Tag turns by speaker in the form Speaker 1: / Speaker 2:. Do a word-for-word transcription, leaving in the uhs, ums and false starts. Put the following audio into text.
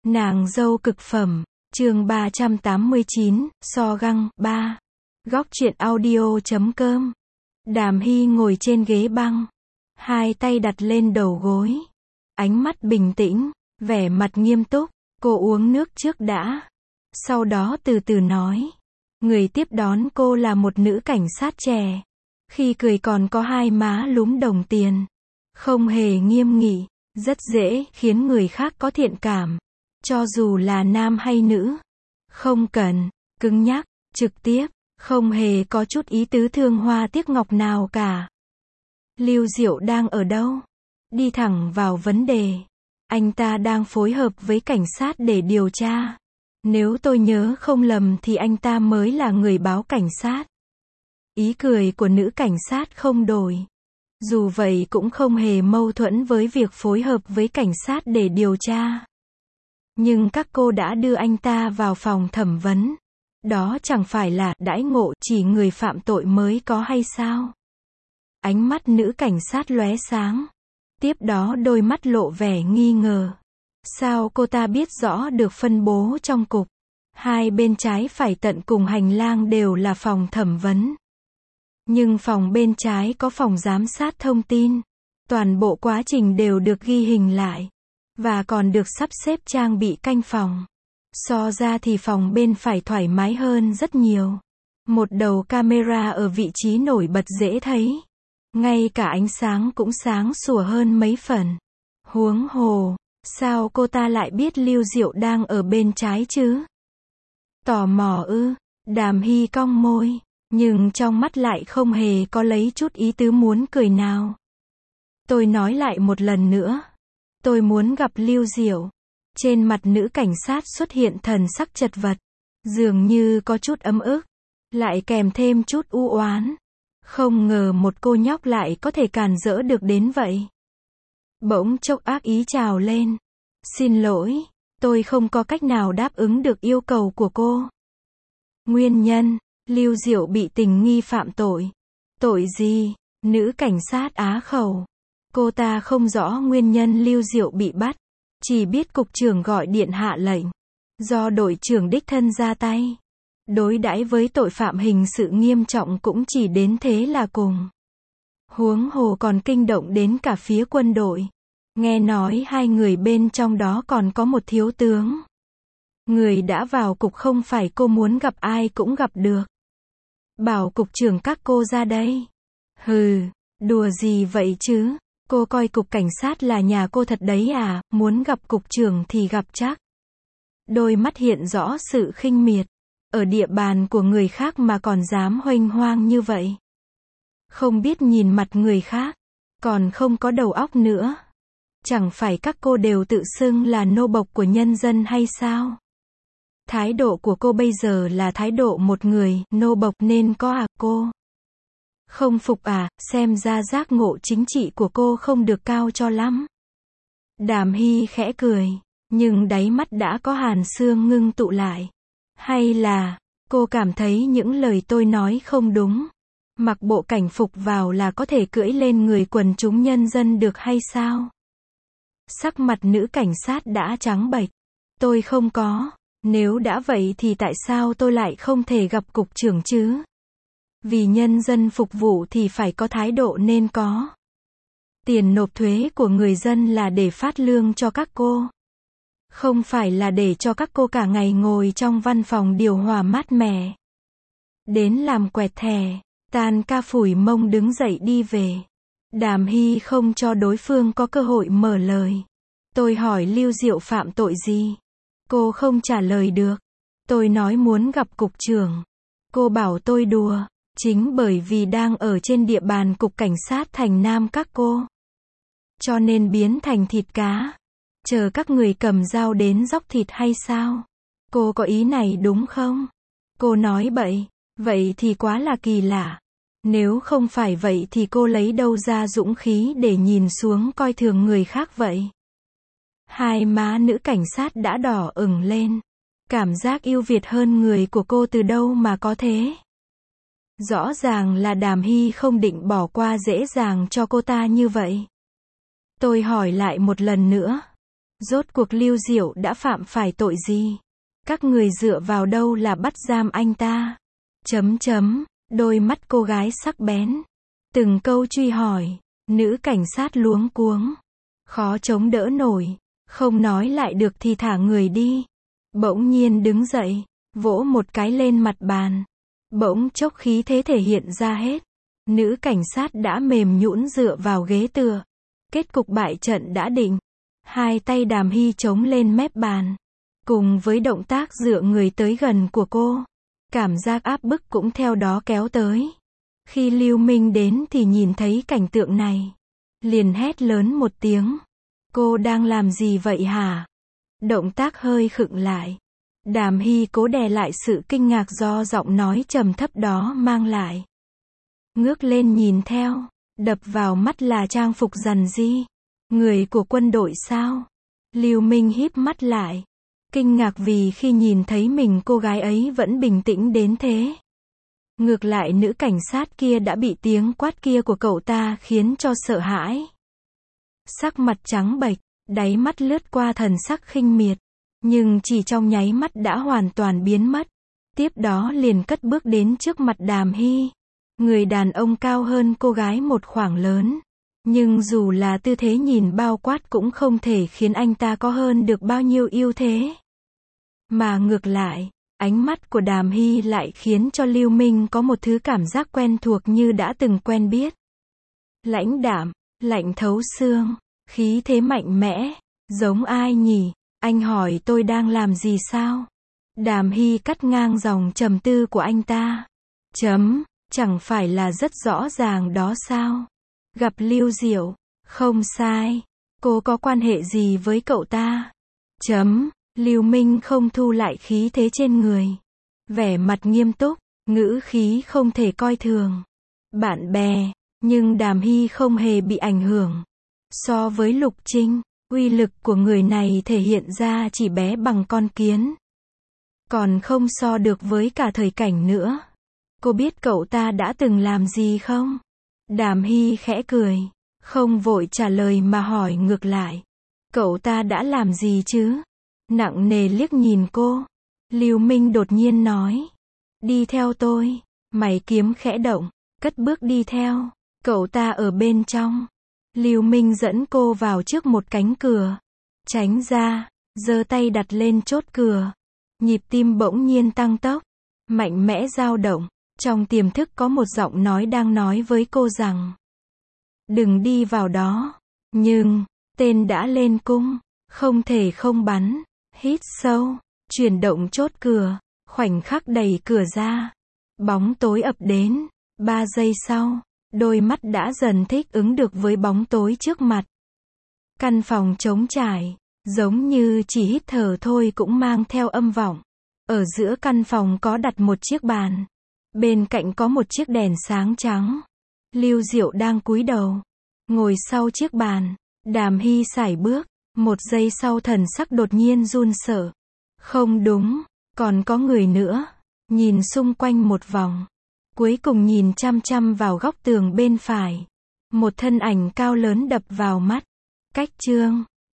Speaker 1: Nàng dâu cực phẩm, chương ba trăm tám mươi chín, so găng, ba. Góc truyện audio chấm com. Đàm Hy ngồi trên ghế băng, hai tay đặt lên đầu gối, ánh mắt bình tĩnh, vẻ mặt nghiêm túc. Cô uống nước trước đã, sau đó từ từ nói. Người tiếp đón cô là một nữ cảnh sát trẻ, khi cười còn có hai má lúm đồng tiền, không hề nghiêm nghị, rất dễ khiến người khác có thiện cảm, cho dù là nam hay nữ. Không cần cứng nhắc, trực tiếp, không hề có chút ý tứ thương hoa tiếc ngọc nào cả. Lưu Diệu đang ở đâu? Đi thẳng vào vấn đề. Anh ta đang phối hợp với cảnh sát để điều tra. Nếu tôi nhớ không lầm thì anh ta mới là người báo cảnh sát. Ý cười của nữ cảnh sát không đổi. Dù vậy cũng không hề mâu thuẫn với việc phối hợp với cảnh sát để điều tra. Nhưng các cô đã đưa anh ta vào phòng thẩm vấn. Đó chẳng phải là đãi ngộ chỉ người phạm tội mới có hay sao? Ánh mắt nữ cảnh sát lóe sáng. Tiếp đó đôi mắt lộ vẻ nghi ngờ. Sao cô ta biết rõ được phân bố trong cục? Hai bên trái phải tận cùng hành lang đều là phòng thẩm vấn. Nhưng phòng bên trái có phòng giám sát thông tin. Toàn bộ quá trình đều được ghi hình lại. Và còn được sắp xếp trang bị canh phòng. So ra thì phòng bên phải thoải mái hơn rất nhiều. Một đầu camera ở vị trí nổi bật dễ thấy. Ngay cả ánh sáng cũng sáng sủa hơn mấy phần. Huống hồ, sao cô ta lại biết Lưu Diệu đang ở bên trái chứ? Tò mò ư? Đàm Hy cong môi, nhưng trong mắt lại không hề có lấy chút ý tứ muốn cười nào. Tôi nói lại một lần nữa. Tôi muốn gặp Lưu Diệu. Trên mặt nữ cảnh sát xuất hiện thần sắc chật vật. Dường như có chút ấm ức. Lại kèm thêm chút u oán. Không ngờ một cô nhóc lại có thể càn rỡ được đến vậy. Bỗng chốc ác ý trào lên. Xin lỗi, tôi không có cách nào đáp ứng được yêu cầu của cô. Nguyên nhân, Lưu Diệu bị tình nghi phạm tội. Tội gì? Nữ cảnh sát á khẩu. Cô ta không rõ nguyên nhân Lưu Diệu bị bắt. Chỉ biết cục trưởng gọi điện hạ lệnh. Do đội trưởng đích thân ra tay. Đối đãi với tội phạm hình sự nghiêm trọng cũng chỉ đến thế là cùng. Huống hồ còn kinh động đến cả phía quân đội. Nghe nói hai người bên trong đó còn có một thiếu tướng. Người đã vào cục không phải cô muốn gặp ai cũng gặp được. Bảo cục trưởng các cô ra đây. Hừ, đùa gì vậy chứ? Cô coi cục cảnh sát là nhà cô thật đấy à? Muốn gặp cục trưởng thì gặp chắc. Đôi mắt hiện rõ sự khinh miệt. Ở địa bàn của người khác mà còn dám huênh hoang như vậy. Không biết nhìn mặt người khác. Còn không có đầu óc nữa. Chẳng phải các cô đều tự xưng là nô bộc của nhân dân hay sao? Thái độ của cô bây giờ là thái độ một người nô bộc nên có à cô? Không phục à? Xem ra giác ngộ chính trị của cô không được cao cho lắm. Đàm Hy khẽ cười. Nhưng đáy mắt đã có hàn xương ngưng tụ lại. Hay là, cô cảm thấy những lời tôi nói không đúng? Mặc bộ cảnh phục vào là có thể cưỡi lên người quần chúng nhân dân được hay sao? Sắc mặt nữ cảnh sát đã trắng bệch. Tôi không có. Nếu đã vậy thì tại sao tôi lại không thể gặp cục trưởng chứ? Vì nhân dân phục vụ thì phải có thái độ nên có. Tiền nộp thuế của người dân là để phát lương cho các cô. Không phải là để cho các cô cả ngày ngồi trong văn phòng điều hòa mát mẻ. Đến làm quẹt thẻ, tan ca phủi mông đứng dậy đi về. Đàm Hy không cho đối phương có cơ hội mở lời. Tôi hỏi Lưu Diệu phạm tội gì? Cô không trả lời được. Tôi nói muốn gặp cục trưởng. Cô bảo tôi đùa. Chính bởi vì đang ở trên địa bàn cục cảnh sát thành Nam các cô. Cho nên biến thành thịt cá. Chờ các người cầm dao đến dóc thịt hay sao? Cô có ý này đúng không? Cô nói bậy. Vậy thì quá là kỳ lạ. Nếu không phải vậy thì cô lấy đâu ra dũng khí để nhìn xuống coi thường người khác vậy? Hai má nữ cảnh sát đã đỏ ửng lên. Cảm giác ưu việt hơn người của cô từ đâu mà có thế? Rõ ràng là Đàm Hy không định bỏ qua dễ dàng cho cô ta như vậy. Tôi hỏi lại một lần nữa. Rốt cuộc Lưu Diệu đã phạm phải tội gì? Các người dựa vào đâu là bắt giam anh ta? Chấm chấm, đôi mắt cô gái sắc bén. Từng câu truy hỏi, nữ cảnh sát luống cuống. Khó chống đỡ nổi, không nói lại được thì thả người đi. Bỗng nhiên đứng dậy, vỗ một cái lên mặt bàn. Bỗng chốc khí thế thể hiện ra hết. Nữ cảnh sát đã mềm nhũn dựa vào ghế tựa. Kết cục bại trận đã định. Hai tay Đàm Hy chống lên mép bàn. Cùng với động tác dựa người tới gần của cô, cảm giác áp bức cũng theo đó kéo tới. Khi Lưu Minh đến thì nhìn thấy cảnh tượng này, liền hét lớn một tiếng. Cô đang làm gì vậy hả? Động tác hơi khựng lại. Đàm Hy cố đè lại sự kinh ngạc do giọng nói trầm thấp đó mang lại. Ngước lên nhìn theo, đập vào mắt là trang phục rằn ri. Người của quân đội sao? Lưu Minh híp mắt lại. Kinh ngạc vì khi nhìn thấy mình cô gái ấy vẫn bình tĩnh đến thế. Ngược lại nữ cảnh sát kia đã bị tiếng quát kia của cậu ta khiến cho sợ hãi. Sắc mặt trắng bệch, đáy mắt lướt qua thần sắc khinh miệt. Nhưng chỉ trong nháy mắt đã hoàn toàn biến mất. Tiếp đó liền cất bước đến trước mặt Đàm Hy. Người đàn ông cao hơn cô gái một khoảng lớn. Nhưng dù là tư thế nhìn bao quát cũng không thể khiến anh ta có hơn được bao nhiêu ưu thế. Mà ngược lại, ánh mắt của Đàm Hy lại khiến cho Lưu Minh có một thứ cảm giác quen thuộc như đã từng quen biết. Lãnh đạm, lạnh thấu xương, khí thế mạnh mẽ, giống ai nhỉ? Anh hỏi tôi đang làm gì sao? Đàm Hy cắt ngang dòng trầm tư của anh ta. Chấm, chẳng phải là rất rõ ràng đó sao? Gặp Lưu Diệu, không sai. Cô có quan hệ gì với cậu ta? Chấm, Lưu Minh không thu lại khí thế trên người. Vẻ mặt nghiêm túc, ngữ khí không thể coi thường. Bạn bè, nhưng Đàm Hy không hề bị ảnh hưởng. So với Lục Trinh, uy lực của người này thể hiện ra chỉ bé bằng con kiến. Còn không so được với cả thời cảnh nữa. Cô biết cậu ta đã từng làm gì không? Đàm Hy khẽ cười, không vội trả lời mà hỏi ngược lại. Cậu ta đã làm gì chứ? Nặng nề liếc nhìn cô. Lưu Minh đột nhiên nói. Đi theo tôi. Mày kiếm khẽ động, cất bước đi theo. Cậu ta ở bên trong. Lưu Minh dẫn cô vào trước một cánh cửa. Tránh ra, giơ tay đặt lên chốt cửa. Nhịp tim bỗng nhiên tăng tốc. Mạnh mẽ dao động. Trong tiềm thức có một giọng nói đang nói với cô rằng. Đừng đi vào đó. Nhưng, tên đã lên cung. Không thể không bắn. Hít sâu. Chuyển động chốt cửa. Khoảnh khắc đẩy cửa ra. Bóng tối ập đến. Ba giây sau. Đôi mắt đã dần thích ứng được với bóng tối trước mặt. Căn phòng trống trải. Giống như chỉ hít thở thôi cũng mang theo âm vọng. Ở giữa căn phòng có đặt một chiếc bàn. Bên cạnh có một chiếc đèn sáng trắng. Lưu Diệu đang cúi đầu. Ngồi sau chiếc bàn. Đàm Hy sải bước. Một giây sau thần sắc đột nhiên run sợ. Không đúng, còn có người nữa. Nhìn xung quanh một vòng. Cuối cùng nhìn chăm chăm vào góc tường bên phải. Một thân ảnh cao lớn đập vào mắt. Cách Trương.